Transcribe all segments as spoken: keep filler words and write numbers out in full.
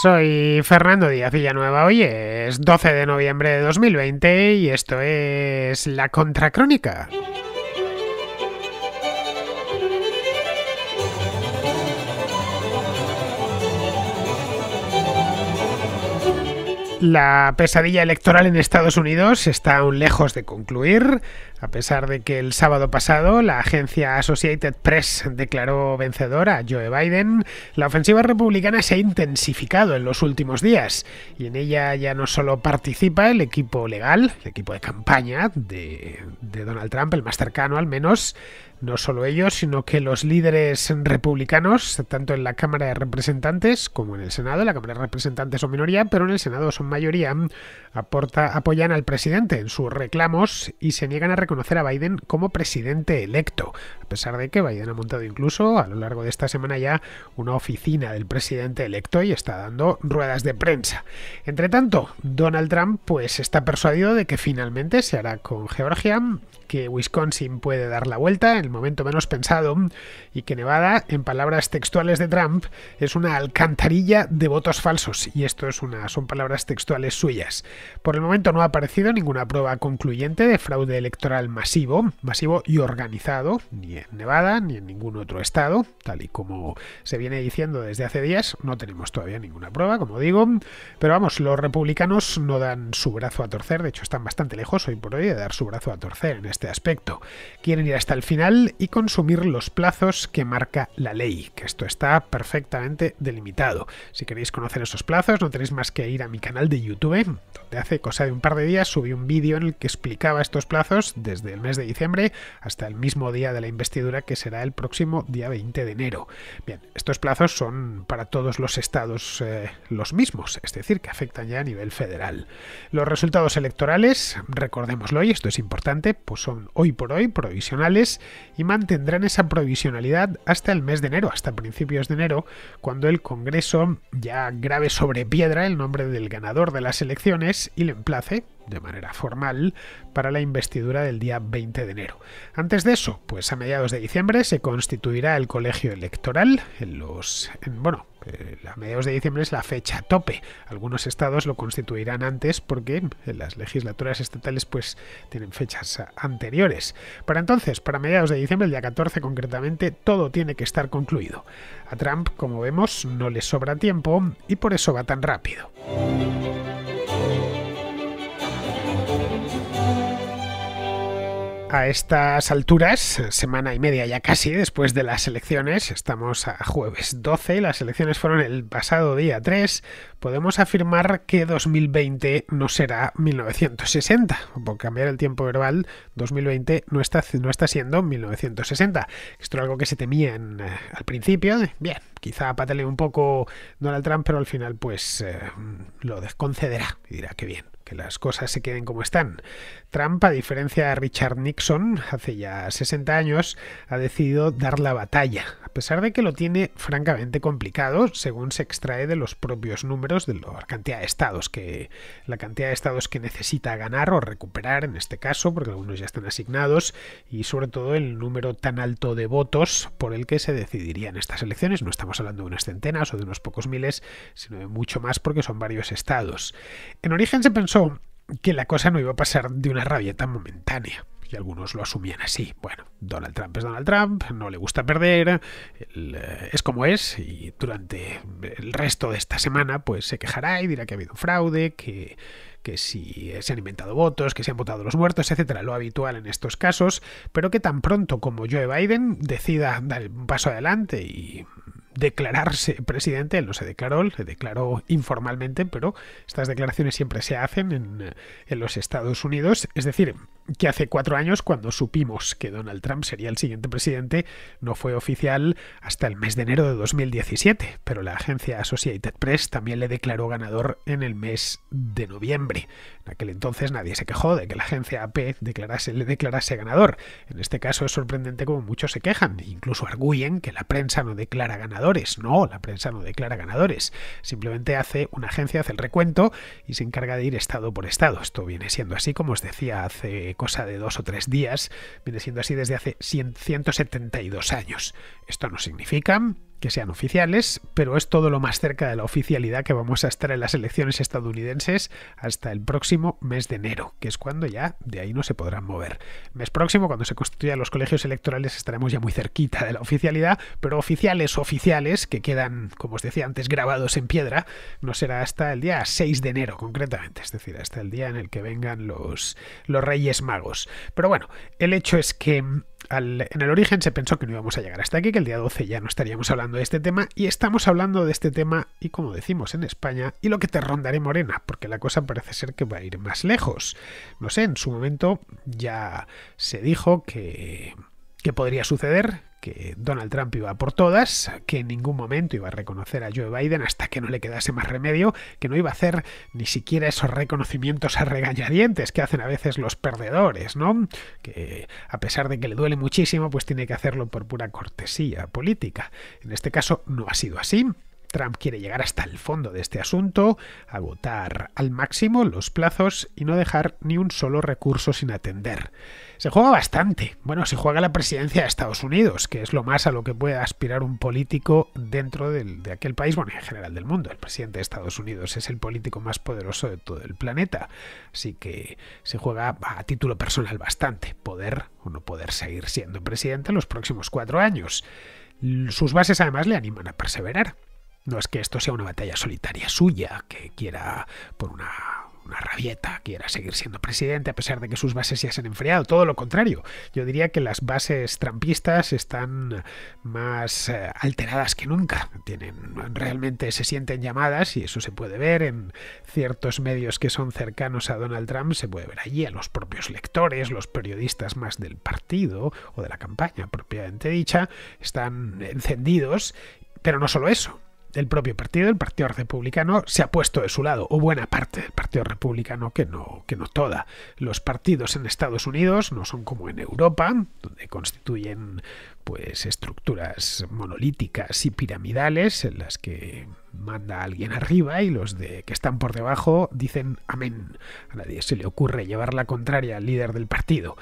Soy Fernando Díaz Villanueva, hoy es doce de noviembre de dos mil veinte y esto es La Contracrónica. La pesadilla electoral en Estados Unidos está aún lejos de concluir, a pesar de que el sábado pasado la agencia Associated Press declaró vencedor a Joe Biden. La ofensiva republicana se ha intensificado en los últimos días y en ella ya no solo participa el equipo legal, el equipo de campaña de, de Donald Trump, el más cercano al menos. No solo ellos, sino que los líderes republicanos, tanto en la Cámara de Representantes como en el Senado, en la Cámara de Representantes son minoría, pero en el Senado son mayoría, aporta, apoyan al presidente en sus reclamos y se niegan a reconocer a Biden como presidente electo, a pesar de que Biden ha montado incluso a lo largo de esta semana ya una oficina del presidente electo y está dando ruedas de prensa. Entre tanto, Donald Trump pues está persuadido de que finalmente se hará con Georgia, que Wisconsin puede dar la vuelta en el momento menos pensado y que Nevada, en palabras textuales de Trump, es una alcantarilla de votos falsos, y esto es una, son palabras textuales suyas. Por el momento no ha aparecido ninguna prueba concluyente de fraude electoral masivo, masivo y organizado, ni en Nevada ni en ningún otro estado, tal y como se viene diciendo desde hace días. No tenemos todavía ninguna prueba, como digo, pero vamos, los republicanos no dan su brazo a torcer, de hecho están bastante lejos hoy por hoy de dar su brazo a torcer en este aspecto. Quieren ir hasta el final y consumir los plazos que marca la ley, que esto está perfectamente delimitado. Si queréis conocer esos plazos, no tenéis más que ir a mi canal de YouTube, donde hace cosa de un par de días subí un vídeo en el que explicaba estos plazos desde el mes de diciembre hasta el mismo día de la investidura, que será el próximo día veinte de enero. Bien, estos plazos son para todos los estados eh, los mismos, es decir, que afectan ya a nivel federal. Los resultados electorales, recordémoslo, y esto es importante, pues son hoy por hoy provisionales y mantendrán esa provisionalidad hasta el mes de enero, hasta principios de enero, cuando el Congreso ya grabe sobre piedra el nombre del ganador de las elecciones y le emplace de manera formal para la investidura del día veinte de enero. Antes de eso, pues a mediados de diciembre se constituirá el colegio electoral en los... En, bueno, eh, a mediados de diciembre es la fecha tope. Algunos estados lo constituirán antes porque las legislaturas estatales pues tienen fechas anteriores. Para entonces, para mediados de diciembre, el día catorce concretamente, todo tiene que estar concluido. A Trump, como vemos, no le sobra tiempo y por eso va tan rápido. A estas alturas, semana y media ya casi después de las elecciones, estamos a jueves doce, las elecciones fueron el pasado día tres, podemos afirmar que dos mil veinte no será mil novecientos sesenta. Por cambiar el tiempo verbal, dos mil veinte no está, no está siendo mil novecientos sesenta. Esto era algo que se temía en, eh, al principio. Bien, quizá patale un poco Donald Trump, pero al final pues eh, lo concederá y dirá que bien, que las cosas se queden como están. Trump, a diferencia de Richard Nixon, hace ya sesenta años, ha decidido dar la batalla, a pesar de que lo tiene francamente complicado, según se extrae de los propios números de la cantidad de estados que la cantidad de estados que necesita ganar o recuperar en este caso, porque algunos ya están asignados, y sobre todo el número tan alto de votos por el que se decidirían estas elecciones. No estamos hablando de unas centenas o de unos pocos miles, sino de mucho más porque son varios estados. En origen se pensó que la cosa no iba a pasar de una rabieta momentánea, y algunos lo asumían así. Bueno, Donald Trump es Donald Trump, no le gusta perder, él, eh, es como es, y durante el resto de esta semana pues se quejará y dirá que ha habido un fraude, que, que si se han inventado votos, que se han votado los muertos, etcétera, lo habitual en estos casos, pero que tan pronto como Joe Biden decida dar un paso adelante y declararse presidente, él no se declaró, se declaró informalmente, pero estas declaraciones siempre se hacen en, en los Estados Unidos, es decir, que hace cuatro años, cuando supimos que Donald Trump sería el siguiente presidente, no fue oficial hasta el mes de enero de dos mil diecisiete, pero la agencia Associated Press también le declaró ganador en el mes de noviembre. En aquel entonces nadie se quejó de que la agencia A P declarase, le declarase ganador. En este caso es sorprendente como muchos se quejan, incluso arguyen que la prensa no declara ganadores. No, la prensa no declara ganadores. Simplemente hace una agencia, hace el recuento y se encarga de ir estado por estado. Esto viene siendo así, como os decía hace cosa de dos o tres días, viene siendo así desde hace ciento setenta y dos años. Esto no significa que sean oficiales, pero es todo lo más cerca de la oficialidad que vamos a estar en las elecciones estadounidenses hasta el próximo mes de enero, que es cuando ya de ahí no se podrán mover. El mes próximo, cuando se constituyan los colegios electorales, estaremos ya muy cerquita de la oficialidad, pero oficiales oficiales, que quedan, como os decía antes, grabados en piedra, no será hasta el día seis de enero concretamente, es decir, hasta el día en el que vengan los, los Reyes Magos. Pero bueno, el hecho es que Al, en el origen se pensó que no íbamos a llegar hasta aquí, que el día doce ya no estaríamos hablando de este tema, y estamos hablando de este tema, y como decimos en España, y lo que te rondaré morena, porque la cosa parece ser que va a ir más lejos. No sé, en su momento ya se dijo que, que podría suceder, que Donald Trump iba por todas, que en ningún momento iba a reconocer a Joe Biden hasta que no le quedase más remedio, que no iba a hacer ni siquiera esos reconocimientos a regañadientes que hacen a veces los perdedores, ¿no? Que a pesar de que le duele muchísimo, pues tiene que hacerlo por pura cortesía política. En este caso no ha sido así. Trump quiere llegar hasta el fondo de este asunto, agotar al máximo los plazos y no dejar ni un solo recurso sin atender. Se juega bastante. Bueno, se juega la presidencia de Estados Unidos, que es lo más a lo que puede aspirar un político dentro del, de aquel país, bueno, en general del mundo. El presidente de Estados Unidos es el político más poderoso de todo el planeta. Así que se juega a título personal bastante. Poder o no poder seguir siendo presidente en los próximos cuatro años. Sus bases además le animan a perseverar. No es que esto sea una batalla solitaria suya, que quiera, por una, una rabieta, quiera seguir siendo presidente a pesar de que sus bases ya se han enfriado. Todo lo contrario. Yo diría que las bases trumpistas están más eh, alteradas que nunca. Tienen, realmente se sienten llamadas, y eso se puede ver en ciertos medios que son cercanos a Donald Trump. Se puede ver allí a los propios lectores, los periodistas más del partido o de la campaña propiamente dicha, están encendidos. Pero no solo eso. El propio partido, el Partido Republicano, se ha puesto de su lado, o buena parte del Partido Republicano, que no, que no toda. Los partidos en Estados Unidos no son como en Europa, donde constituyen pues estructuras monolíticas y piramidales en las que manda alguien arriba y los de que están por debajo dicen amén. A nadie se le ocurre llevar la contraria al líder del partido.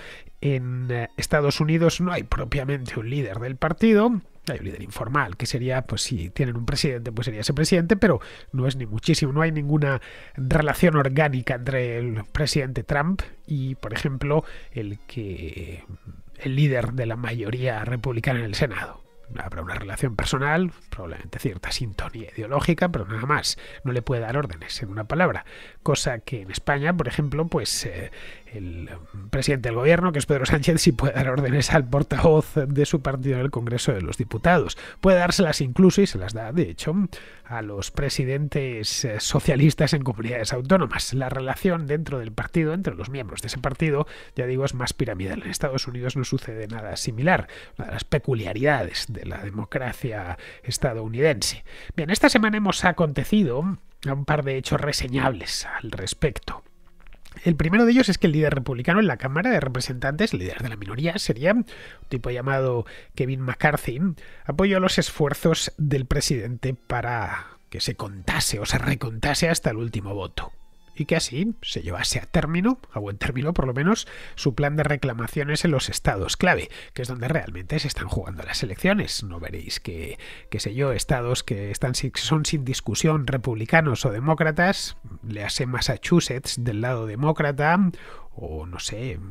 En Estados Unidos no hay propiamente un líder del partido. Hay un líder informal, que sería, pues si tienen un presidente, pues sería ese presidente, pero no es ni muchísimo, no hay ninguna relación orgánica entre el presidente Trump y, por ejemplo, el que el líder de la mayoría republicana en el Senado. Habrá una relación personal, probablemente cierta sintonía ideológica, pero nada más. No le puede dar órdenes, en una palabra. Cosa que en España, por ejemplo, pues eh, el presidente del gobierno, que es Pedro Sánchez, sí puede dar órdenes al portavoz de su partido en el Congreso de los Diputados. Puede dárselas incluso, y se las da, de hecho, a los presidentes eh, socialistas en comunidades autónomas. La relación dentro del partido, entre los miembros de ese partido, ya digo, es más piramidal. En Estados Unidos no sucede nada similar. Una de las peculiaridades de de la democracia estadounidense. Bien, esta semana hemos acontecido a un par de hechos reseñables al respecto. El primero de ellos es que el líder republicano en la Cámara de Representantes, el líder de la minoría, sería un tipo llamado Kevin McCarthy, apoyó los esfuerzos del presidente para que se contase o se recontase hasta el último voto. Y que así se llevase a término, a buen término por lo menos, su plan de reclamaciones en los estados clave, que es donde realmente se están jugando las elecciones. No veréis que, qué sé yo, estados que están, son sin discusión republicanos o demócratas, le hace Massachusetts del lado demócrata, o no sé,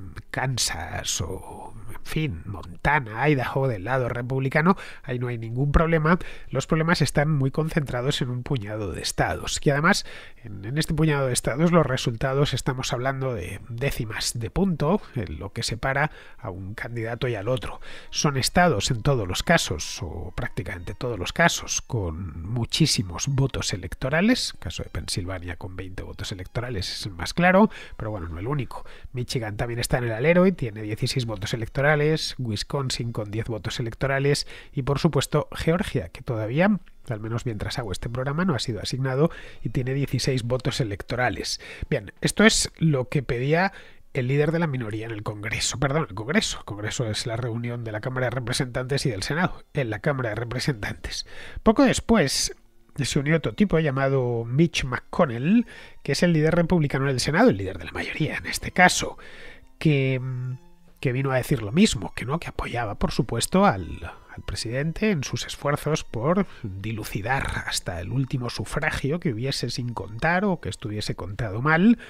Kansas o en fin, Montana, Idaho del lado republicano, ahí no hay ningún problema. Los problemas están muy concentrados en un puñado de estados. Y además, en, en este puñado de estados, los resultados estamos hablando de décimas de punto, en lo que separa a un candidato y al otro. Son estados en todos los casos, o prácticamente todos los casos, con muchísimos votos electorales. El caso de Pensilvania con veinte votos electorales es el más claro, pero bueno, no el único. Michigan también está en el alero y tiene dieciséis votos electorales, Wisconsin con diez votos electorales y por supuesto Georgia, que todavía, al menos mientras hago este programa, no ha sido asignado y tiene dieciséis votos electorales. Bien, esto es lo que pedía el líder de la minoría en el Congreso, perdón, el Congreso. El Congreso es la reunión de la Cámara de Representantes y del Senado, en la Cámara de Representantes. Poco después se unió otro tipo llamado Mitch McConnell, que es el líder republicano del Senado, el líder de la mayoría en este caso, que que vino a decir lo mismo, que no, que apoyaba, por supuesto, al, al presidente en sus esfuerzos por dilucidar hasta el último sufragio que hubiese sin contar o que estuviese contado mal,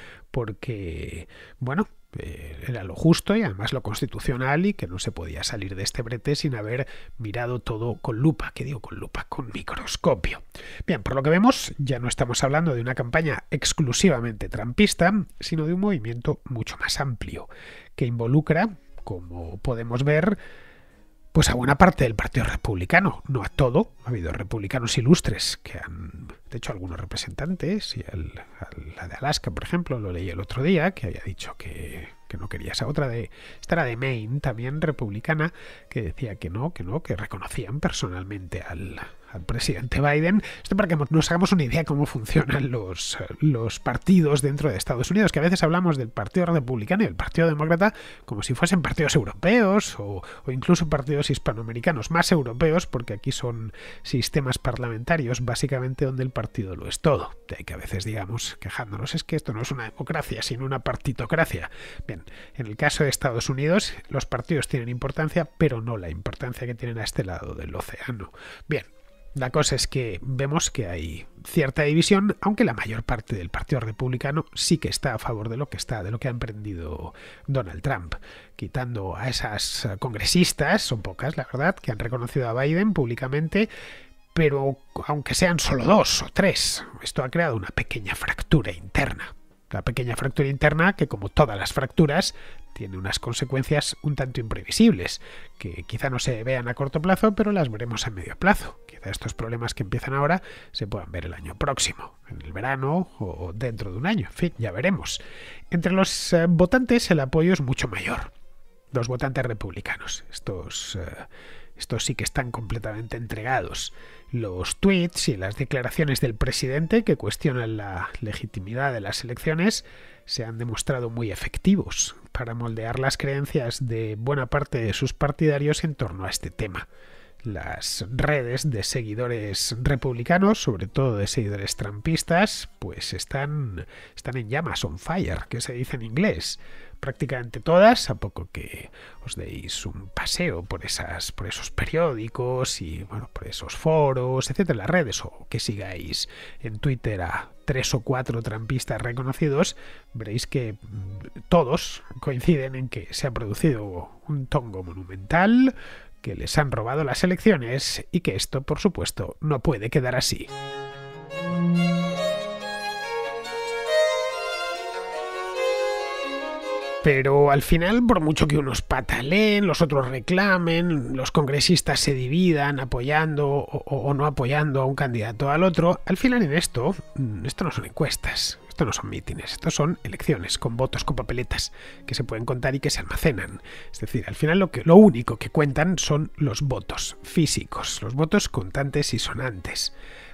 porque, bueno, eh, era lo justo y además lo constitucional y que no se podía salir de este brete sin haber mirado todo con lupa. ¿Qué digo con lupa? Con microscopio. Bien, por lo que vemos, ya no estamos hablando de una campaña exclusivamente trumpista, sino de un movimiento mucho más amplio, que involucra, como podemos ver, pues a buena parte del Partido Republicano, no a todo. Ha habido republicanos ilustres que han, de hecho, algunos representantes, y el, el, la de Alaska, por ejemplo, lo leí el otro día, que había dicho que, que no quería esa otra de, esta era de Maine, también republicana, que decía que no, que no, que reconocían personalmente al, al presidente Biden. Esto para que nos hagamos una idea de cómo funcionan los, los partidos dentro de Estados Unidos, que a veces hablamos del Partido Republicano y el Partido Demócrata como si fuesen partidos europeos o, o incluso partidos hispanoamericanos, más europeos, porque aquí son sistemas parlamentarios básicamente donde el partido lo es todo. De ahí que a veces digamos, quejándonos, es que esto no es una democracia, sino una partitocracia. Bien, en el caso de Estados Unidos, los partidos tienen importancia, pero no la importancia que tienen a este lado del océano. Bien, la cosa es que vemos que hay cierta división, aunque la mayor parte del Partido Republicano sí que está a favor de lo que está, de lo que ha emprendido Donald Trump, quitando a esas congresistas, son pocas la verdad, que han reconocido a Biden públicamente, pero aunque sean solo dos o tres, esto ha creado una pequeña fractura interna. La pequeña fractura interna que, como todas las fracturas, tiene unas consecuencias un tanto imprevisibles, que quizá no se vean a corto plazo, pero las veremos a medio plazo. Quizá estos problemas que empiezan ahora se puedan ver el año próximo, en el verano o dentro de un año. En fin, ya veremos. Entre los eh, votantes el apoyo es mucho mayor. Los votantes republicanos. Estos... Eh, Estos sí que están completamente entregados. Los tweets y las declaraciones del presidente que cuestionan la legitimidad de las elecciones se han demostrado muy efectivos para moldear las creencias de buena parte de sus partidarios en torno a este tema. Las redes de seguidores republicanos, sobre todo de seguidores trumpistas, pues están, están en llamas, on fire, que se dice en inglés. Prácticamente todas, a poco que os deis un paseo por esas, por esos periódicos y bueno, por esos foros, etcétera, las redes, o que sigáis en Twitter a tres o cuatro trampistas reconocidos, veréis que todos coinciden en que se ha producido un tongo monumental, que les han robado las elecciones y que esto, por supuesto, no puede quedar así. Pero al final, por mucho que unos pataleen, los otros reclamen, los congresistas se dividan apoyando o, o no apoyando a un candidato al otro, al final en esto, esto no son encuestas, esto no son mítines, esto son elecciones con votos, con papeletas que se pueden contar y que se almacenan. Es decir, al final lo, que, lo único que cuentan son los votos físicos, los votos contantes y sonantes.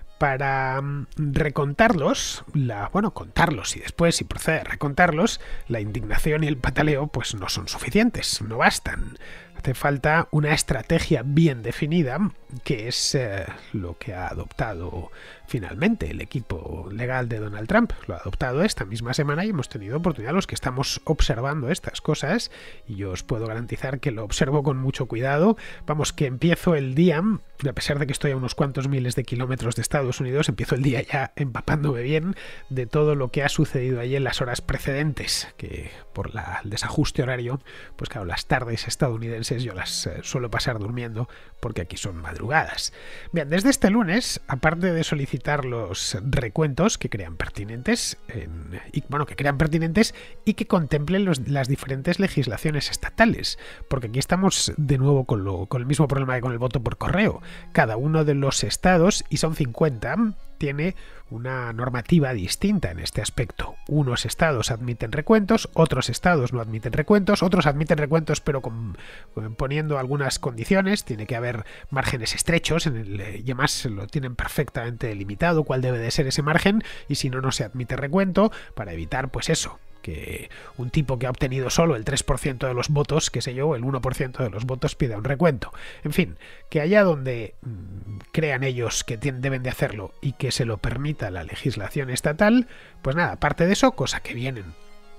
Para recontarlos, la, bueno, contarlos y después, si procede a recontarlos, la indignación y el pataleo pues no son suficientes, no bastan. Hace falta una estrategia bien definida, que es eh, lo que ha adoptado finalmente el equipo legal de Donald Trump. Lo ha adoptado esta misma semana y hemos tenido oportunidad los que estamos observando estas cosas, y yo os puedo garantizar que lo observo con mucho cuidado. Vamos, que empiezo el día, a pesar de que estoy a unos cuantos miles de kilómetros de Estados Unidos, empiezo el día ya empapándome bien de todo lo que ha sucedido allí en las horas precedentes, que por la, el desajuste horario, pues claro, las tardes estadounidenses yo las eh, suelo pasar durmiendo, porque aquí son madrugadas. Bien, desde este lunes, aparte de solicitar los recuentos que crean pertinentes, en, y, bueno, que crean pertinentes y que contemplen los, las diferentes legislaciones estatales, porque aquí estamos de nuevo con, lo, con el mismo problema que con el voto por correo. Cada uno de los estados, y son cincuenta, tiene una normativa distinta en este aspecto. Unos estados admiten recuentos, otros estados no admiten recuentos, otros admiten recuentos pero con, con, poniendo algunas condiciones. Tiene que haber márgenes estrechos en el, y además lo tienen perfectamente delimitado cuál debe de ser ese margen, y si no, no se admite recuento, para evitar pues eso, que un tipo que ha obtenido solo el tres por ciento de los votos, qué sé yo, el uno por ciento de los votos pida un recuento. En fin, que allá donde mmm, crean ellos que tienen, deben de hacerlo y que se lo permita la legislación estatal, pues nada, aparte de eso, cosa que vienen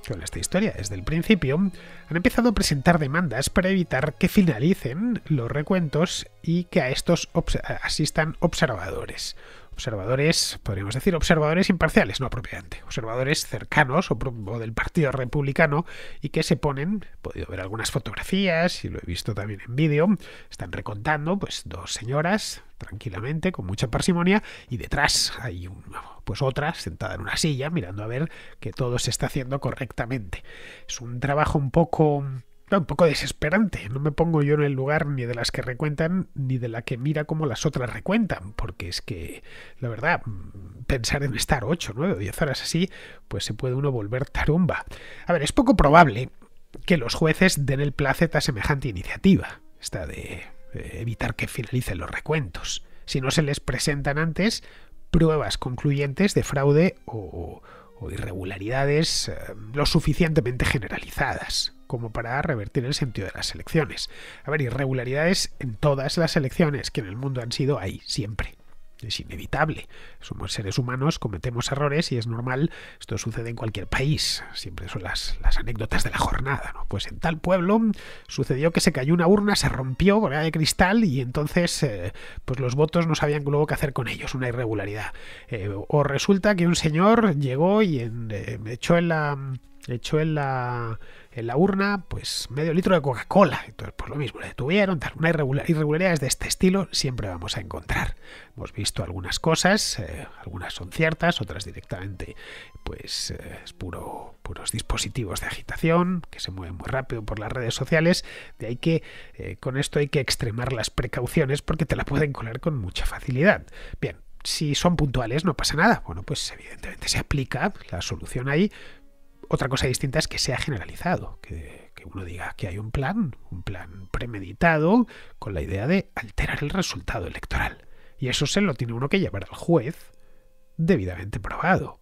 con esta historia desde el principio, han empezado a presentar demandas para evitar que finalicen los recuentos y que a estos obs- asistan observadores. Observadores, podríamos decir, observadores imparciales, no propiamente, observadores cercanos o, o del Partido Republicano y que se ponen, he podido ver algunas fotografías y lo he visto también en vídeo, están recontando pues dos señoras tranquilamente, con mucha parsimonia, y detrás hay un, pues otra sentada en una silla mirando a ver que todo se está haciendo correctamente. Es un trabajo un poco... un poco desesperante. No me pongo yo en el lugar ni de las que recuentan ni de la que mira cómo las otras recuentan, porque es que, la verdad, pensar en estar ocho, nueve o diez horas así, pues se puede uno volver tarumba. A ver, es poco probable que los jueces den el placet a semejante iniciativa, esta de eh, evitar que finalicen los recuentos, si no se les presentan antes pruebas concluyentes de fraude o, o irregularidades eh, lo suficientemente generalizadas como para revertir el sentido de las elecciones. A ver, irregularidades en todas las elecciones que en el mundo han sido ahí, siempre. Es inevitable. Somos seres humanos, cometemos errores y es normal. Esto sucede en cualquier país. Siempre son las, las anécdotas de la jornada, ¿no? Pues en tal pueblo sucedió que se cayó una urna, se rompió, porque era de cristal, y entonces eh, pues los votos no sabían luego qué hacer con ellos. Una irregularidad. Eh, o resulta que un señor llegó y en, eh, echó en la... echó en la... en la urna, pues medio litro de Coca-Cola. Entonces, pues lo mismo, le detuvieron, tal. Una irregular, irregularidades de este estilo siempre vamos a encontrar. Hemos visto algunas cosas, eh, algunas son ciertas, otras directamente, pues eh, es puro, puros dispositivos de agitación que se mueven muy rápido por las redes sociales. De ahí que eh, con esto hay que extremar las precauciones porque te la pueden colar con mucha facilidad. Bien, si son puntuales no pasa nada. Bueno, pues evidentemente se aplica la solución ahí. Otra cosa distinta es que sea generalizado, que, que uno diga que hay un plan, un plan premeditado con la idea de alterar el resultado electoral. Y eso se lo tiene uno que llevar al juez debidamente probado.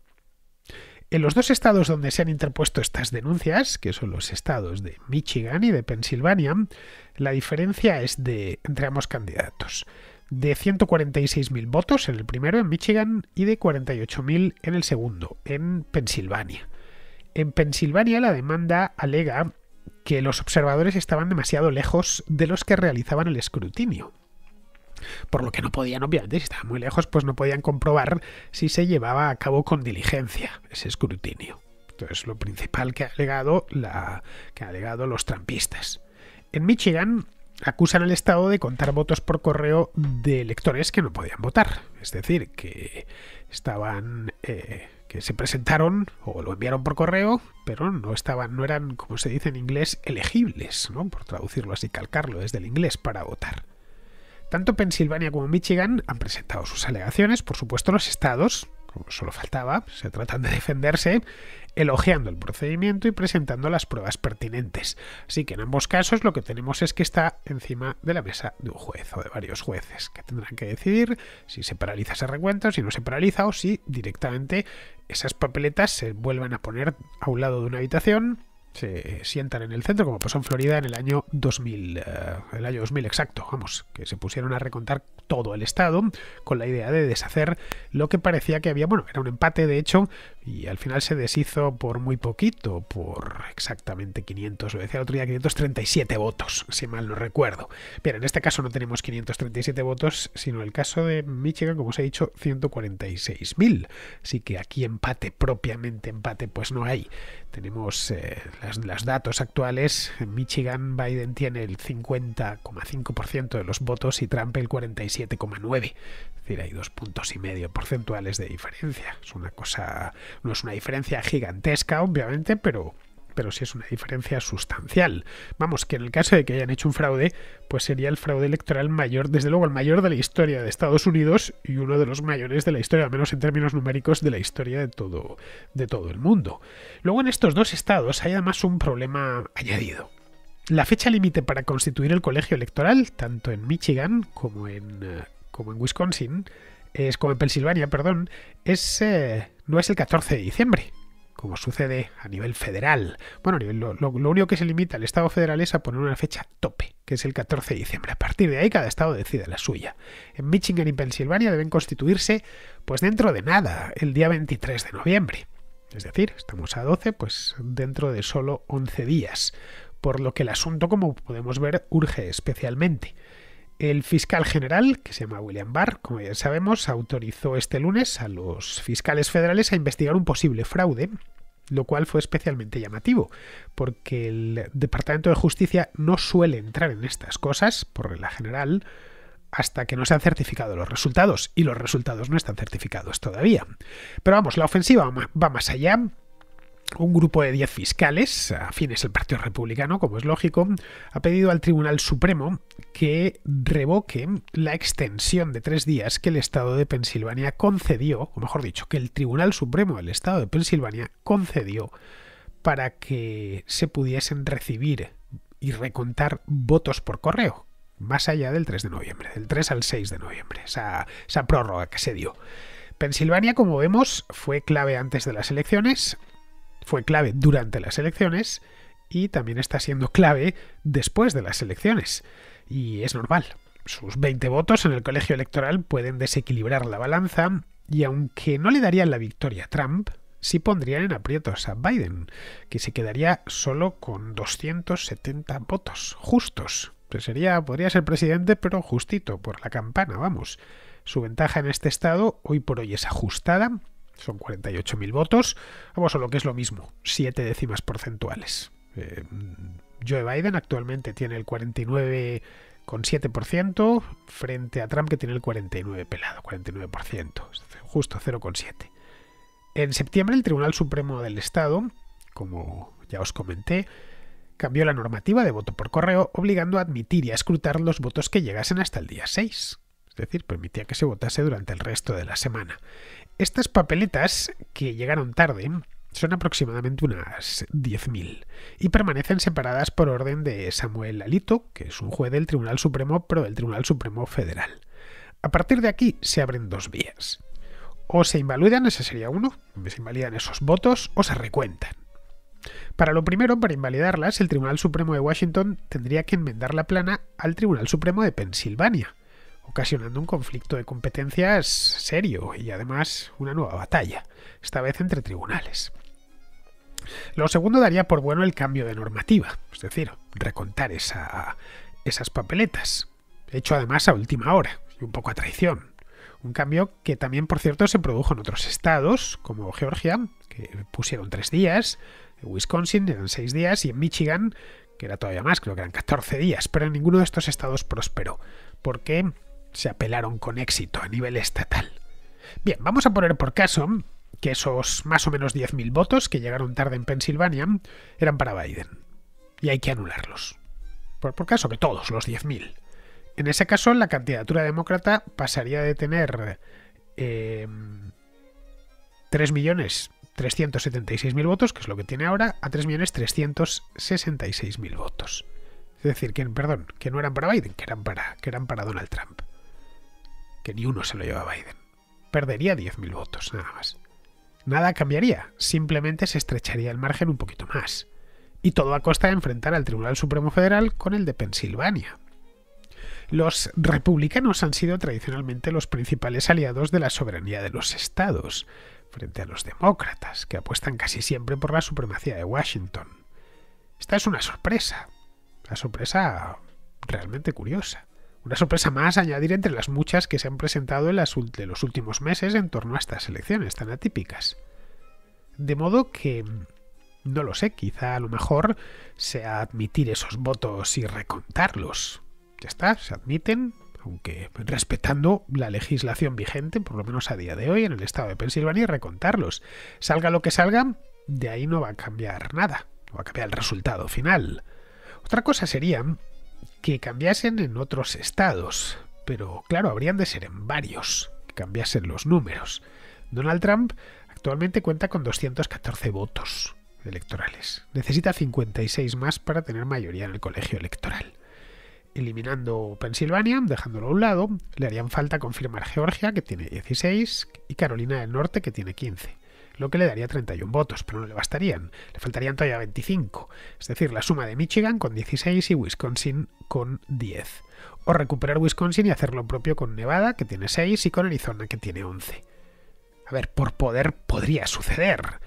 En los dos estados donde se han interpuesto estas denuncias, que son los estados de Michigan y de Pensilvania, la diferencia es de entre ambos candidatos. De ciento cuarenta y seis mil votos en el primero, en Michigan, y de cuarenta y ocho mil en el segundo, en Pensilvania. En Pensilvania la demanda alega que los observadores estaban demasiado lejos de los que realizaban el escrutinio. Por lo que no podían, obviamente, si estaban muy lejos, pues no podían comprobar si se llevaba a cabo con diligencia ese escrutinio. Entonces, lo principal que ha alegado, la, que ha alegado los trampistas. En Michigan acusan al Estado de contar votos por correo de electores que no podían votar. Es decir, que estaban... Eh, que se presentaron o lo enviaron por correo, pero no estaban, no eran, como se dice en inglés, elegibles, ¿no? Por traducirlo así, calcarlo desde el inglés para votar. Tanto Pensilvania como Michigan han presentado sus alegaciones, por supuesto los estados, como solo faltaba, se tratan de defenderse, elogiando el procedimiento y presentando las pruebas pertinentes. Así que en ambos casos lo que tenemos es que está encima de la mesa de un juez o de varios jueces que tendrán que decidir si se paraliza ese recuento, si no se paraliza o si directamente esas papeletas se vuelven a poner a un lado de una habitación, se sientan en el centro, como pasó en Florida en el año dos mil, uh, el año dos mil exacto, vamos, que se pusieron a recontar todo el estado con la idea de deshacer lo que parecía que había, bueno, era un empate de hecho, y al final se deshizo por muy poquito, por exactamente quinientos, lo decía el otro día, quinientos treinta y siete votos, si mal no recuerdo. Bien, en este caso no tenemos quinientos treinta y siete votos, sino el caso de Michigan, como os he dicho, ciento cuarenta y seis mil. Así que aquí empate, propiamente empate, pues no hay. Tenemos eh, las, los datos actuales. En Michigan Biden tiene el cincuenta coma cinco por ciento de los votos y Trump el cuarenta y siete coma nueve por ciento. Es decir, hay dos puntos y medio porcentuales de diferencia. Es una cosa, no es una diferencia gigantesca, obviamente, pero, pero sí es una diferencia sustancial. Vamos, que en el caso de que hayan hecho un fraude, pues sería el fraude electoral mayor, desde luego el mayor de la historia de Estados Unidos y uno de los mayores de la historia, al menos en términos numéricos, de la historia de todo, de todo el mundo. Luego en estos dos estados hay además un problema añadido. La fecha límite para constituir el colegio electoral, tanto en Michigan como en, como en Wisconsin, es, como en Pensilvania, perdón, es, eh, no es el catorce de diciembre, como sucede a nivel federal. Bueno, lo, lo, lo único que se limita al Estado federal es a poner una fecha tope, que es el catorce de diciembre. A partir de ahí cada estado decide la suya. En Michigan y Pensilvania deben constituirse pues dentro de nada, el día veintitrés de noviembre. Es decir, estamos a doce, pues dentro de solo once días. Por lo que el asunto, como podemos ver, urge especialmente. El fiscal general, que se llama William Barr, como ya sabemos, autorizó este lunes a los fiscales federales a investigar un posible fraude, lo cual fue especialmente llamativo, porque el Departamento de Justicia no suele entrar en estas cosas, por regla general, hasta que no se han certificado los resultados, y los resultados no están certificados todavía. Pero vamos, la ofensiva va más allá. Un grupo de diez fiscales, afines al Partido Republicano, como es lógico, ha pedido al Tribunal Supremo que revoque la extensión de tres días que el Estado de Pensilvania concedió, o mejor dicho, que el Tribunal Supremo del Estado de Pensilvania concedió para que se pudiesen recibir y recontar votos por correo, más allá del tres de noviembre, del tres al seis de noviembre, esa, esa prórroga que se dio. Pensilvania, como vemos, fue clave antes de las elecciones, fue clave durante las elecciones y también está siendo clave después de las elecciones. Y es normal. Sus veinte votos en el colegio electoral pueden desequilibrar la balanza y aunque no le darían la victoria a Trump, sí pondrían en aprietos a Biden, que se quedaría solo con doscientos setenta votos justos. Pues sería, podría ser presidente, pero justito, por la campana, vamos. Su ventaja en este estado hoy por hoy es ajustada. Son cuarenta y ocho mil votos, vamos, o lo que es lo mismo, siete décimas porcentuales. Eh, Joe Biden actualmente tiene el cuarenta y nueve coma siete por ciento frente a Trump, que tiene el cuarenta y nueve por ciento pelado, cuarenta y nueve por ciento, justo cero coma siete. En septiembre el Tribunal Supremo del Estado, como ya os comenté, cambió la normativa de voto por correo, obligando a admitir y a escrutar los votos que llegasen hasta el día seis. Es decir, permitía que se votase durante el resto de la semana. Estas papeletas, que llegaron tarde, son aproximadamente unas diez mil y permanecen separadas por orden de Samuel Alito, que es un juez del Tribunal Supremo, pero del Tribunal Supremo Federal. A partir de aquí se abren dos vías. O se invalidan, ese sería uno, se invalidan esos votos, o se recuentan. Para lo primero, para invalidarlas, el Tribunal Supremo de Washington tendría que enmendar la plana al Tribunal Supremo de Pensilvania, ocasionando un conflicto de competencias serio y además una nueva batalla, esta vez entre tribunales. Lo segundo daría por bueno el cambio de normativa, es decir, recontar esa, esas papeletas, hecho además a última hora y un poco a traición. Un cambio que también, por cierto, se produjo en otros estados, como Georgia, que pusieron tres días, en Wisconsin eran seis días y en Michigan, que era todavía más, creo que eran catorce días, pero en ninguno de estos estados prosperó, porque se apelaron con éxito a nivel estatal. Bien, vamos a poner por caso que esos más o menos diez mil votos que llegaron tarde en Pensilvania eran para Biden, y hay que anularlos. Por, por caso que todos los diez mil. En ese caso, la candidatura demócrata pasaría de tener eh, tres millones trescientos setenta y seis mil votos, que es lo que tiene ahora, a tres millones trescientos sesenta y seis mil votos. Es decir, que, perdón, que no eran para Biden, que eran para, que eran para Donald Trump. Que ni uno se lo lleva a Biden. Perdería diez mil votos, nada más. Nada cambiaría, simplemente se estrecharía el margen un poquito más. Y todo a costa de enfrentar al Tribunal Supremo Federal con el de Pensilvania. Los republicanos han sido tradicionalmente los principales aliados de la soberanía de los estados, frente a los demócratas, que apuestan casi siempre por la supremacía de Washington. Esta es una sorpresa, una sorpresa realmente curiosa. Una sorpresa más a añadir entre las muchas que se han presentado en las, de los últimos meses en torno a estas elecciones tan atípicas. De modo que, no lo sé, quizá a lo mejor sea admitir esos votos y recontarlos. Ya está, se admiten, aunque respetando la legislación vigente, por lo menos a día de hoy, en el estado de Pensilvania, y recontarlos. Salga lo que salga, de ahí no va a cambiar nada, no va a cambiar el resultado final. Otra cosa sería que cambiasen en otros estados, pero claro, habrían de ser en varios, que cambiasen los números. Donald Trump actualmente cuenta con doscientos catorce votos electorales. Necesita cincuenta y seis más para tener mayoría en el colegio electoral. Eliminando Pensilvania, dejándolo a un lado, le harían falta confirmar Georgia, que tiene dieciséis, y Carolina del Norte, que tiene quince, lo que le daría treinta y uno votos, pero no le bastarían, le faltarían todavía veinticinco, es decir, la suma de Michigan con dieciséis y Wisconsin con diez. O recuperar Wisconsin y hacer lo propio con Nevada, que tiene seis, y con Arizona, que tiene once. A ver, por poder podría suceder,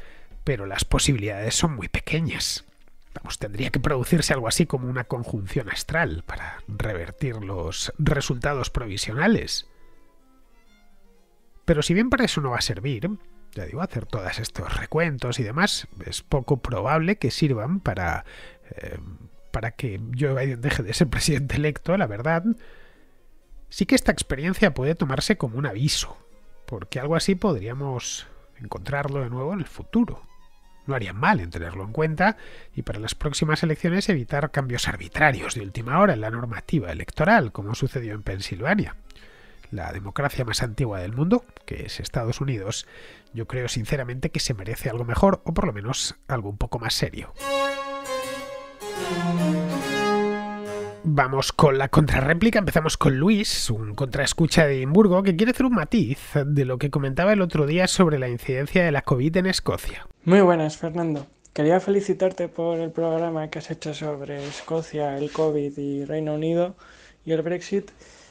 pero las posibilidades son muy pequeñas. Vamos, tendría que producirse algo así como una conjunción astral para revertir los resultados provisionales. Pero si bien para eso no va a servir, ya digo, hacer todos estos recuentos y demás, es poco probable que sirvan para, eh, para que Joe Biden deje de ser presidente electo, la verdad. Sí que esta experiencia puede tomarse como un aviso, porque algo así podríamos encontrarlo de nuevo en el futuro. No haría mal en tenerlo en cuenta y para las próximas elecciones evitar cambios arbitrarios de última hora en la normativa electoral, como sucedió en Pensilvania. La democracia más antigua del mundo, que es Estados Unidos, yo creo sinceramente que se merece algo mejor o por lo menos algo un poco más serio. Vamos con la contrarréplica. Empezamos con Luis, un contraescucha de Edimburgo, que quiere hacer un matiz de lo que comentaba el otro día sobre la incidencia de la COVID en Escocia. Muy buenas, Fernando. Quería felicitarte por el programa que has hecho sobre Escocia, el COVID y Reino Unido y el Brexit.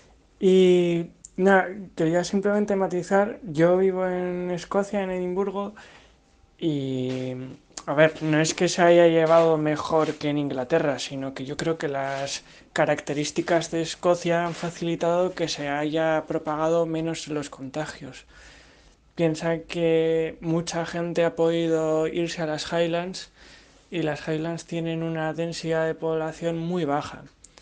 Y nada, quería simplemente matizar. Yo vivo en Escocia, en Edimburgo, y a ver, no es que se haya llevado mejor que en Inglaterra, sino que yo creo que las características de Escocia han facilitado que se haya propagado menos los contagios. Piensa que mucha gente ha podido irse a las Highlands y las Highlands tienen una densidad de población muy baja.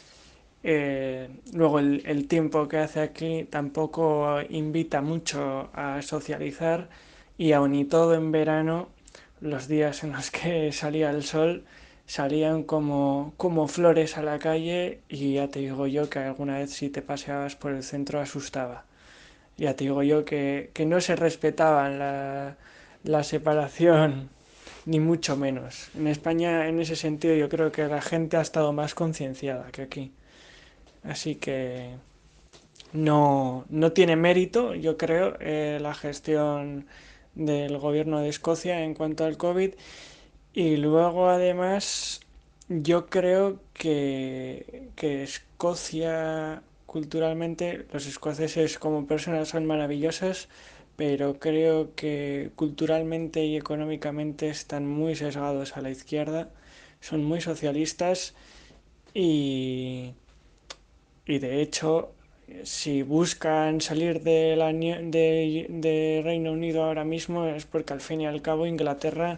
Eh, luego el, el tiempo que hace aquí tampoco invita mucho a socializar y aun y todo en verano, los días en los que salía el sol salían como, como flores a la calle y ya te digo yo que alguna vez si te paseabas por el centro asustaba. Ya te digo yo que, que no se respetaban la, la separación ni mucho menos. En España en ese sentido yo creo que la gente ha estado más concienciada que aquí. Así que no, no tiene mérito, yo creo, eh, la gestión del gobierno de Escocia en cuanto al COVID. Y luego, además, yo creo que, que Escocia, culturalmente, los escoceses como personas son maravillosos, pero creo que culturalmente y económicamente están muy sesgados a la izquierda, son muy socialistas y, y de hecho, si buscan salir de, la, de, de Reino Unido ahora mismo es porque al fin y al cabo Inglaterra,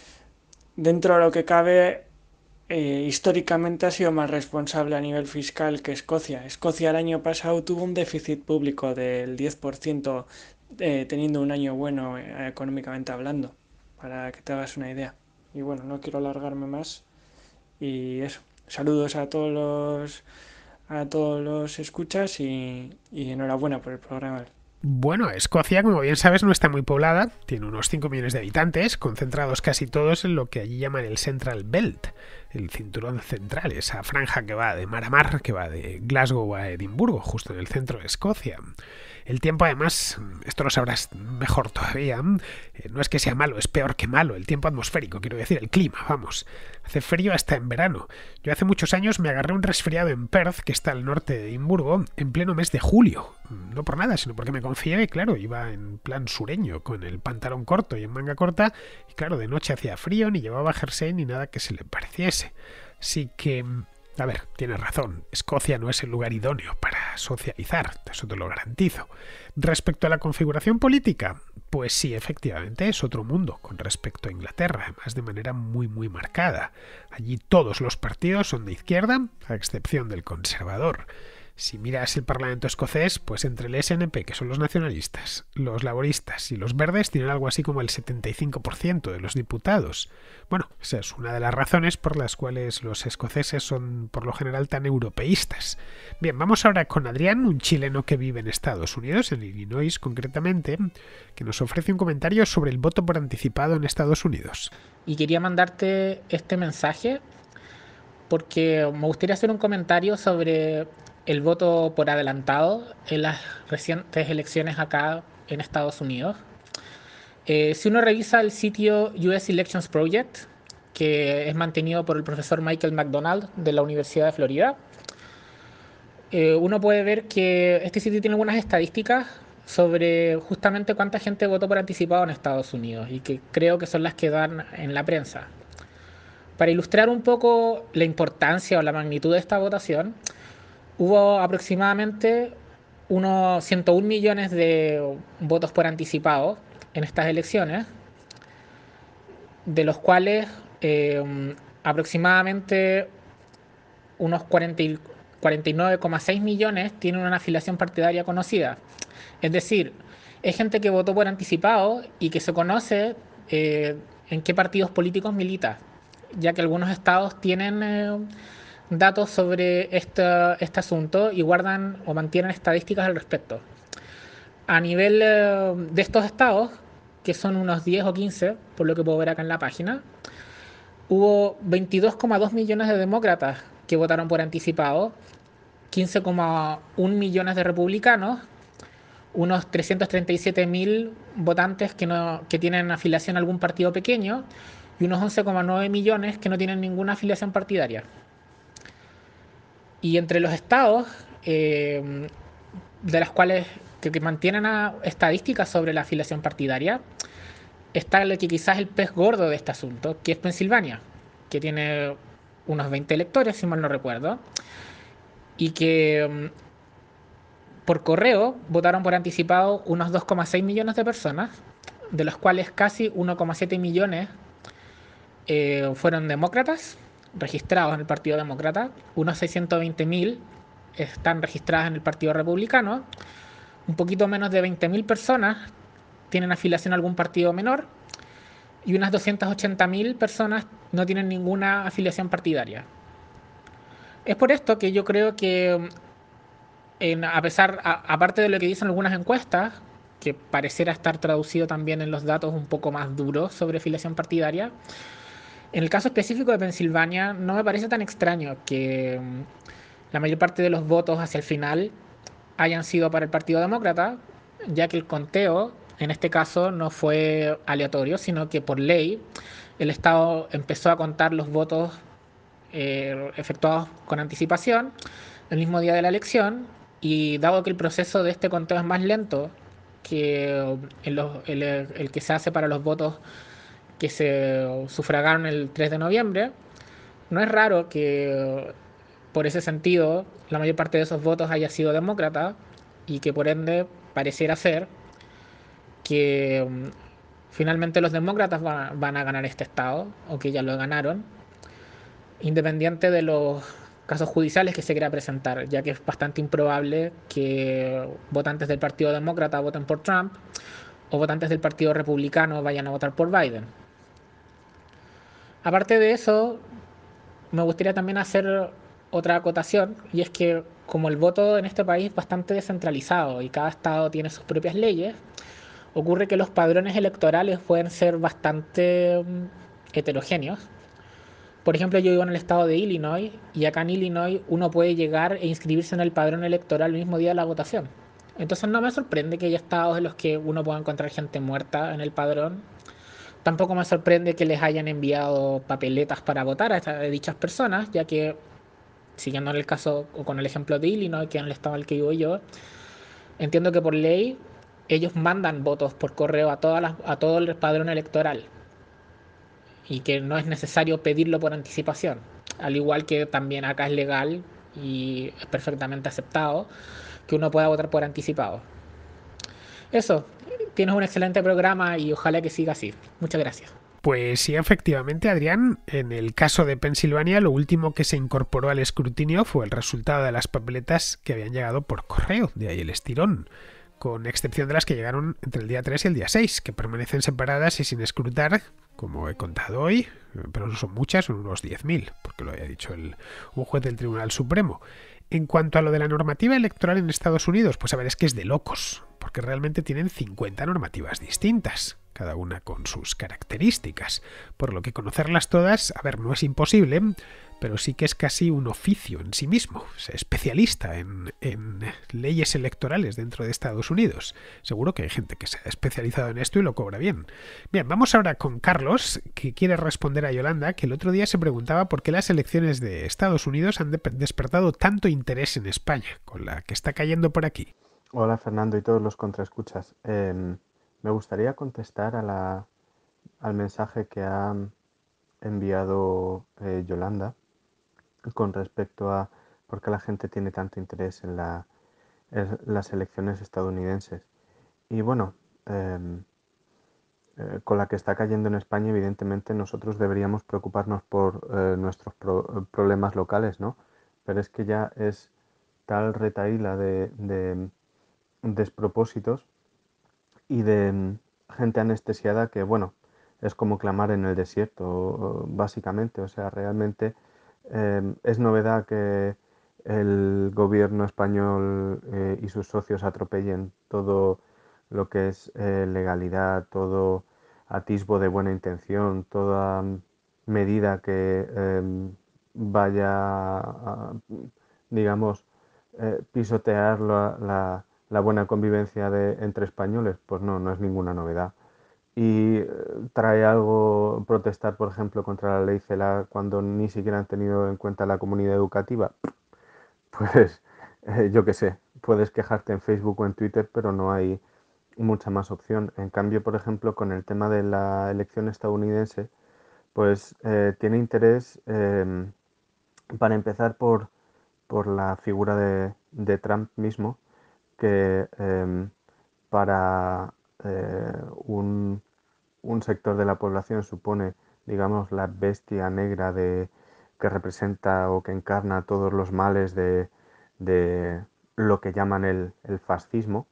dentro de lo que cabe, eh, históricamente ha sido más responsable a nivel fiscal que Escocia. Escocia el año pasado tuvo un déficit público del diez por ciento, eh, teniendo un año bueno eh, económicamente hablando, para que te hagas una idea. Y bueno, no quiero alargarme más y eso. Saludos a todos los a todos los escuchas y, y enhorabuena por el programa. Bueno, Escocia, como bien sabes, no está muy poblada, tiene unos cinco millones de habitantes, concentrados casi todos en lo que allí llaman el Central Belt, el cinturón central, esa franja que va de mar a mar, que va de Glasgow a Edimburgo, justo en el centro de Escocia. El tiempo, además, esto lo sabrás mejor todavía, no es que sea malo, es peor que malo, el tiempo atmosférico, quiero decir, el clima, vamos. Hace frío hasta en verano. Yo hace muchos años me agarré un resfriado en Perth, que está al norte de Edimburgo, en pleno mes de julio. No por nada, sino porque me confié, claro, iba en plan sureño, con el pantalón corto y en manga corta, y claro, de noche hacía frío, ni llevaba jersey ni nada que se le pareciese. Así que, a ver, tienes razón, Escocia no es el lugar idóneo para socializar, eso te lo garantizo. Respecto a la configuración política, pues sí, efectivamente, es otro mundo con respecto a Inglaterra, además de manera muy muy marcada. Allí todos los partidos son de izquierda, a excepción del conservador. Si miras el Parlamento escocés, pues entre el S N P, que son los nacionalistas, los laboristas y los verdes tienen algo así como el setenta y cinco por ciento de los diputados. Bueno, esa es una de las razones por las cuales los escoceses son por lo general tan europeístas. Bien, vamos ahora con Adrián, un chileno que vive en Estados Unidos, en Illinois concretamente, que nos ofrece un comentario sobre el voto por anticipado en Estados Unidos. Y quería mandarte este mensaje porque me gustaría hacer un comentario sobre el voto por adelantado en las recientes elecciones acá en Estados Unidos. Eh, si uno revisa el sitio U S Elections Project, que es mantenido por el profesor Michael McDonald de la Universidad de Florida, eh, uno puede ver que este sitio tiene algunas estadísticas sobre justamente cuánta gente votó por anticipado en Estados Unidos y que creo que son las que dan en la prensa. Para ilustrar un poco la importancia o la magnitud de esta votación, hubo aproximadamente unos ciento un millones de votos por anticipado en estas elecciones, de los cuales eh, aproximadamente unos cuarenta y nueve coma seis millones tienen una afiliación partidaria conocida. Es decir, es gente que votó por anticipado y que se conoce eh, en qué partidos políticos milita, ya que algunos estados tienen eh, datos sobre este, este asunto y guardan o mantienen estadísticas al respecto. A nivel eh, de estos estados, que son unos diez o quince, por lo que puedo ver acá en la página, hubo veintidós coma dos millones de demócratas que votaron por anticipado, quince coma uno millones de republicanos, unos trescientos treinta y siete mil votantes que, no, que tienen afiliación a algún partido pequeño y unos once coma nueve millones que no tienen ninguna afiliación partidaria. Y entre los estados, eh, de las cuales que, que mantienen estadísticas sobre la afiliación partidaria, está el que quizás es el pez gordo de este asunto, que es Pensilvania, que tiene unos veinte electores, si mal no recuerdo, y que por correo votaron por anticipado unos dos coma seis millones de personas, de los cuales casi uno coma siete millones eh, fueron demócratas, registrados en el Partido Demócrata, unos seiscientos veinte mil están registradas en el Partido Republicano, un poquito menos de veinte mil personas tienen afiliación a algún partido menor y unas doscientas ochenta mil personas no tienen ninguna afiliación partidaria. Es por esto que yo creo que, en, a pesar, a, aparte de lo que dicen algunas encuestas, que pareciera estar traducido también en los datos un poco más duros sobre afiliación partidaria, en el caso específico de Pensilvania no me parece tan extraño que la mayor parte de los votos hacia el final hayan sido para el Partido Demócrata, ya que el conteo en este caso no fue aleatorio, sino que por ley el Estado empezó a contar los votos eh, efectuados con anticipación el mismo día de la elección, y dado que el proceso de este conteo es más lento que el, el, el que se hace para los votos que se sufragaron el tres de noviembre, no es raro que por ese sentido la mayor parte de esos votos haya sido demócrata y que por ende pareciera ser que um, finalmente los demócratas van, van a ganar este estado, o que ya lo ganaron, independiente de los casos judiciales que se quiera presentar, ya que es bastante improbable que votantes del Partido Demócrata voten por Trump o votantes del Partido Republicano vayan a votar por Biden. Aparte de eso, me gustaría también hacer otra acotación, y es que como el voto en este país es bastante descentralizado y cada estado tiene sus propias leyes, ocurre que los padrones electorales pueden ser bastante um, heterogéneos. Por ejemplo, yo vivo en el estado de Illinois y acá en Illinois uno puede llegar e inscribirse en el padrón electoral el mismo día de la votación. Entonces no me sorprende que haya estados en los que uno pueda encontrar gente muerta en el padrón. Tampoco me sorprende que les hayan enviado papeletas para votar a, estas, a dichas personas, ya que, siguiendo en el caso o con el ejemplo de Illinois, que es el estado en el que vivo yo, entiendo que por ley ellos mandan votos por correo a, todas las, a todo el padrón electoral y que no es necesario pedirlo por anticipación, al igual que también acá es legal y es perfectamente aceptado que uno pueda votar por anticipado. Eso, tienes un excelente programa y ojalá que siga así. Muchas gracias. Pues sí, efectivamente, Adrián, en el caso de Pensilvania lo último que se incorporó al escrutinio fue el resultado de las papeletas que habían llegado por correo, de ahí el estirón, con excepción de las que llegaron entre el día tres y el día seis, que permanecen separadas y sin escrutar, como he contado hoy, pero no son muchas, son unos diez mil, porque lo había dicho el, un juez del Tribunal Supremo. En cuanto a lo de la normativa electoral en Estados Unidos, pues a ver, es que es de locos, porque realmente tienen cincuenta normativas distintas, cada una con sus características, por lo que conocerlas todas, a ver, no es imposible, pero sí que es casi un oficio en sí mismo, es especialista en, en leyes electorales dentro de Estados Unidos. Seguro que hay gente que se ha especializado en esto y lo cobra bien. Bien, vamos ahora con Carlos, que quiere responder a Yolanda, que el otro día se preguntaba por qué las elecciones de Estados Unidos han de- despertado tanto interés en España, con la que está cayendo por aquí. Hola Fernando y todos los contraescuchas. Em, me gustaría contestar a la, al mensaje que ha enviado eh, Yolanda con respecto a por qué la gente tiene tanto interés en, la, en las elecciones estadounidenses. Y bueno, em, eh, con la que está cayendo en España, evidentemente nosotros deberíamos preocuparnos por eh, nuestros pro- problemas locales, ¿no? Pero es que ya es tal retaíla de, de despropósitos y de mm, gente anestesiada que, bueno, es como clamar en el desierto, básicamente. O sea, realmente eh, es novedad que el gobierno español eh, y sus socios atropellen todo lo que es eh, legalidad, todo atisbo de buena intención, toda mm, medida que eh, vaya a, digamos, eh, pisotear la, la, la buena convivencia de, entre españoles, pues no, no es ninguna novedad. Y eh, trae algo protestar, por ejemplo, contra la ley CELA cuando ni siquiera han tenido en cuenta la comunidad educativa, pues eh, yo qué sé, puedes quejarte en Facebook o en Twitter, pero no hay mucha más opción. En cambio, por ejemplo, con el tema de la elección estadounidense, pues eh, tiene interés eh, para empezar por, por la figura de, de Trump mismo, que eh, para eh, un, un, sector de la población supone, digamos, la bestia negra de, que representa o que encarna todos los males de, de lo que llaman el, el fascismo,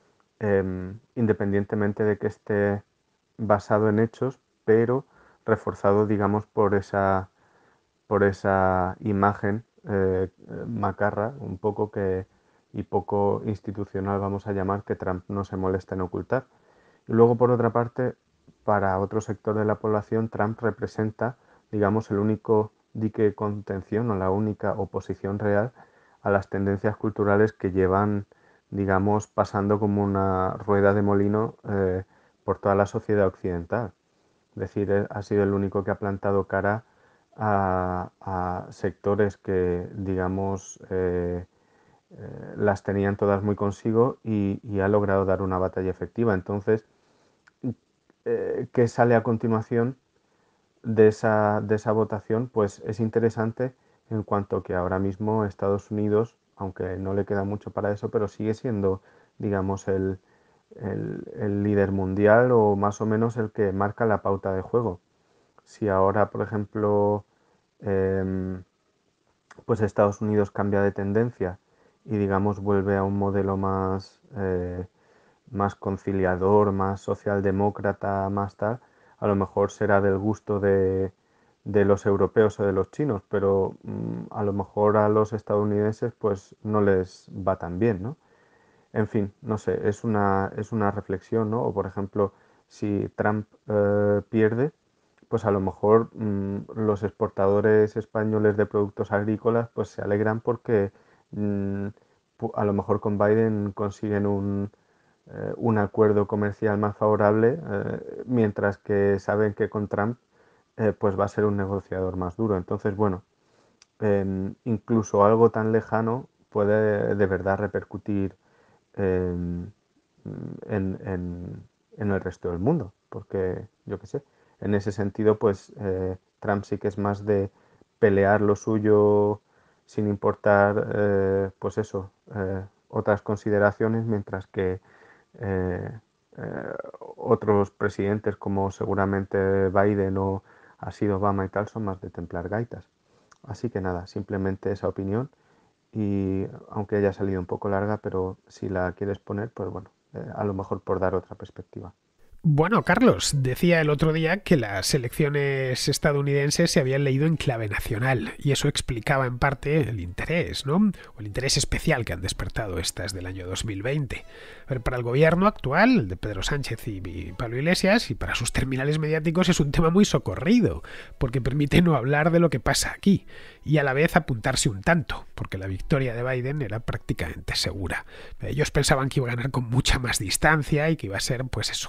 eh, independientemente de que esté basado en hechos, pero reforzado, digamos, por esa, por esa imagen eh, macarra, un poco que y poco institucional, vamos a llamar, que Trump no se molesta en ocultar. Y luego, por otra parte, para otro sector de la población, Trump representa, digamos, el único dique de contención o la única oposición real a las tendencias culturales que llevan, digamos, pasando como una rueda de molino eh, por toda la sociedad occidental. Es decir, él ha sido el único que ha plantado cara a, a sectores que, digamos, eh, eh, las tenían todas muy consigo y, y, ha logrado dar una batalla efectiva. Entonces, eh, ¿qué sale a continuación de esa, de esa votación? Pues es interesante en cuanto que ahora mismo Estados Unidos, aunque no le queda mucho para eso, pero sigue siendo, digamos, el, el, el líder mundial o más o menos el que marca la pauta de juego. Si ahora, por ejemplo, eh, pues Estados Unidos cambia de tendencia y digamos vuelve a un modelo más, eh, más conciliador, más socialdemócrata, más tal, a lo mejor será del gusto de, de los europeos o de los chinos, pero mmm, a lo mejor a los estadounidenses pues no les va tan bien, ¿no? En fin, no sé, es una, es una reflexión, ¿no? O por ejemplo, si Trump eh, pierde, pues a lo mejor mmm, los exportadores españoles de productos agrícolas pues se alegran porque mmm, a lo mejor con Biden consiguen un, eh, un acuerdo comercial más favorable, eh, mientras que saben que con Trump eh, pues va a ser un negociador más duro. Entonces, bueno, eh, incluso algo tan lejano puede de verdad repercutir en, en, en, en el resto del mundo, porque yo qué sé, en ese sentido pues eh, Trump sí que es más de pelear lo suyo sin importar eh, pues eso, eh, otras consideraciones, mientras que eh, eh, otros presidentes como seguramente Biden o ha sido Obama y tal son más de templar gaitas. Así que nada, simplemente esa opinión y aunque haya salido un poco larga, pero si la quieres poner, pues bueno, eh, a lo mejor por dar otra perspectiva. Bueno, Carlos, decía el otro día que las elecciones estadounidenses se habían leído en clave nacional y eso explicaba en parte el interés, ¿no? O el interés especial que han despertado estas del año dos mil veinte. Pero para el gobierno actual, el de Pedro Sánchez y Pablo Iglesias, y para sus terminales mediáticos es un tema muy socorrido, porque permite no hablar de lo que pasa aquí y a la vez apuntarse un tanto, porque la victoria de Biden era prácticamente segura. Ellos pensaban que iba a ganar con mucha más distancia y que iba a ser, pues eso, como decía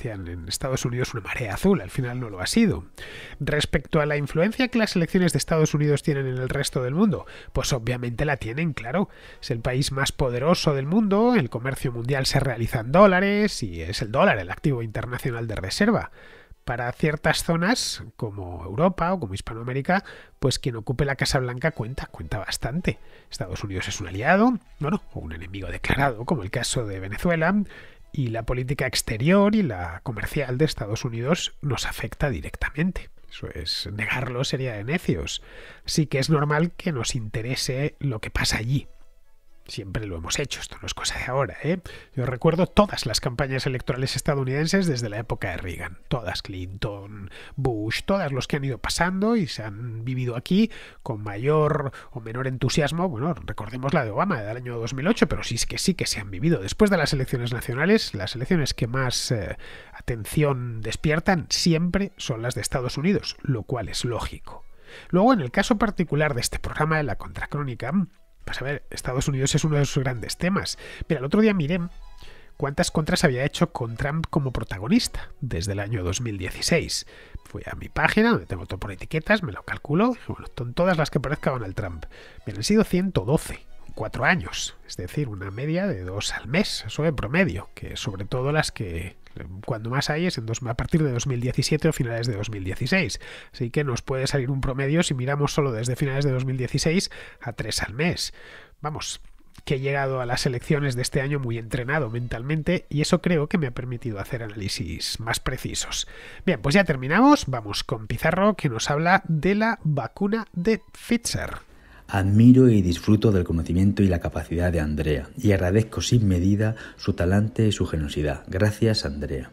decían en Estados Unidos una marea azul, al final no lo ha sido. Respecto a la influencia que las elecciones de Estados Unidos tienen en el resto del mundo, pues obviamente la tienen, claro. Es el país más poderoso del mundo, el comercio mundial se realiza en dólares y es el dólar el activo internacional de reserva. Para ciertas zonas, como Europa o como Hispanoamérica, pues quien ocupe la Casa Blanca cuenta, cuenta bastante. Estados Unidos es un aliado, bueno, o un enemigo declarado, como el caso de Venezuela, y la política exterior y la comercial de Estados Unidos nos afecta directamente. Eso es, negarlo sería de necios. Así que es normal que nos interese lo que pasa allí. Siempre lo hemos hecho, esto no es cosa de ahora, ¿eh? Yo recuerdo todas las campañas electorales estadounidenses desde la época de Reagan. Todas, Clinton, Bush, todas los que han ido pasando y se han vivido aquí con mayor o menor entusiasmo. Bueno, recordemos la de Obama del año dos mil ocho, pero sí es que sí que se han vivido. Después de las elecciones nacionales, las elecciones que más eh, atención despiertan siempre son las de Estados Unidos, lo cual es lógico. Luego, en el caso particular de este programa de la Contracrónica, pues a ver, Estados Unidos es uno de sus grandes temas. Mira, el otro día miré cuántas contras había hecho con Trump como protagonista desde el año dos mil dieciséis. Fui a mi página, donde tengo todo por etiquetas, me lo calculo, y bueno, son todas las que parezca Donald Trump. Me han sido ciento doce, cuatro años, es decir, una media de dos al mes, eso de promedio, que sobre todo las que cuando más hay es en dos, a partir de dos mil diecisiete o finales de dos mil dieciséis. Así que nos puede salir un promedio si miramos solo desde finales de dos mil dieciséis a tres al mes. Vamos, que he llegado a las elecciones de este año muy entrenado mentalmente y eso creo que me ha permitido hacer análisis más precisos. Bien, pues ya terminamos. Vamos con Pizarro, que nos habla de la vacuna de Pfizer. Admiro y disfruto del conocimiento y la capacidad de Andrea, y agradezco sin medida su talante y su generosidad. Gracias, Andrea.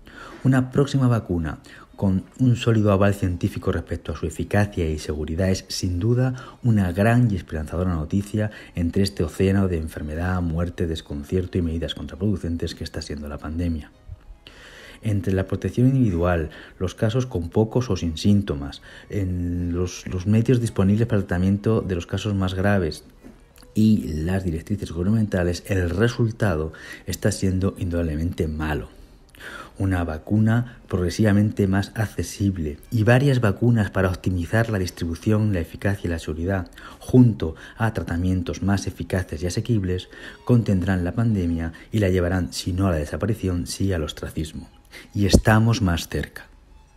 Una próxima vacuna con un sólido aval científico respecto a su eficacia y seguridad es sin duda una gran y esperanzadora noticia entre este océano de enfermedad, muerte, desconcierto y medidas contraproducentes que está siendo la pandemia. Entre la protección individual, los casos con pocos o sin síntomas, en los, los medios disponibles para el tratamiento de los casos más graves y las directrices gubernamentales, el resultado está siendo indudablemente malo. Una vacuna progresivamente más accesible y varias vacunas para optimizar la distribución, la eficacia y la seguridad, junto a tratamientos más eficaces y asequibles, contendrán la pandemia y la llevarán, si no a la desaparición, sí al ostracismo. Y estamos más cerca.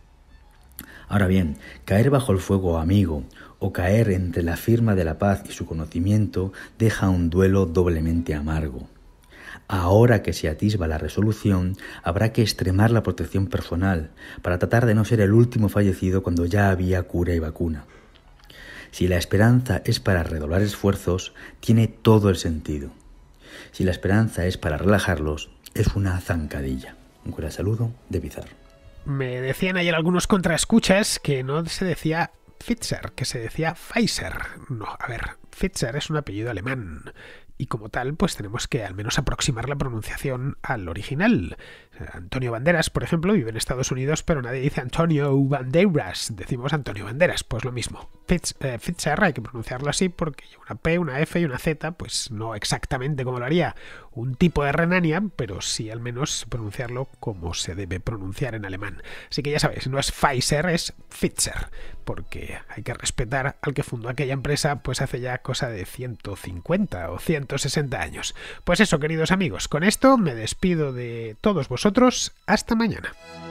Ahora bien, caer bajo el fuego amigo o caer entre la firma de la paz y su conocimiento deja un duelo doblemente amargo. Ahora que se atisba la resolución, habrá que extremar la protección personal para tratar de no ser el último fallecido cuando ya había cura y vacuna. Si la esperanza es para redoblar esfuerzos, tiene todo el sentido. Si la esperanza es para relajarlos, es una zancadilla. Un cordial saludo de Pizarro. Me decían ayer algunos contraescuchas que no se decía Pfizer, que se decía Pfizer. No, a ver, Pfizer es un apellido alemán. Y como tal, pues tenemos que al menos aproximar la pronunciación al original. Antonio Banderas, por ejemplo, vive en Estados Unidos, pero nadie dice Antonio Banderas, decimos Antonio Banderas, pues lo mismo. Pfizer hay que pronunciarlo así porque lleva una P, una F y una Z, pues no exactamente como lo haría un tipo de Renania, pero sí al menos pronunciarlo como se debe pronunciar en alemán. Así que ya sabéis, no es Pfizer, es Pfizer, porque hay que respetar al que fundó aquella empresa pues hace ya cosa de ciento cincuenta o ciento sesenta años. Pues eso, queridos amigos, con esto me despido de todos vosotros. Hasta mañana.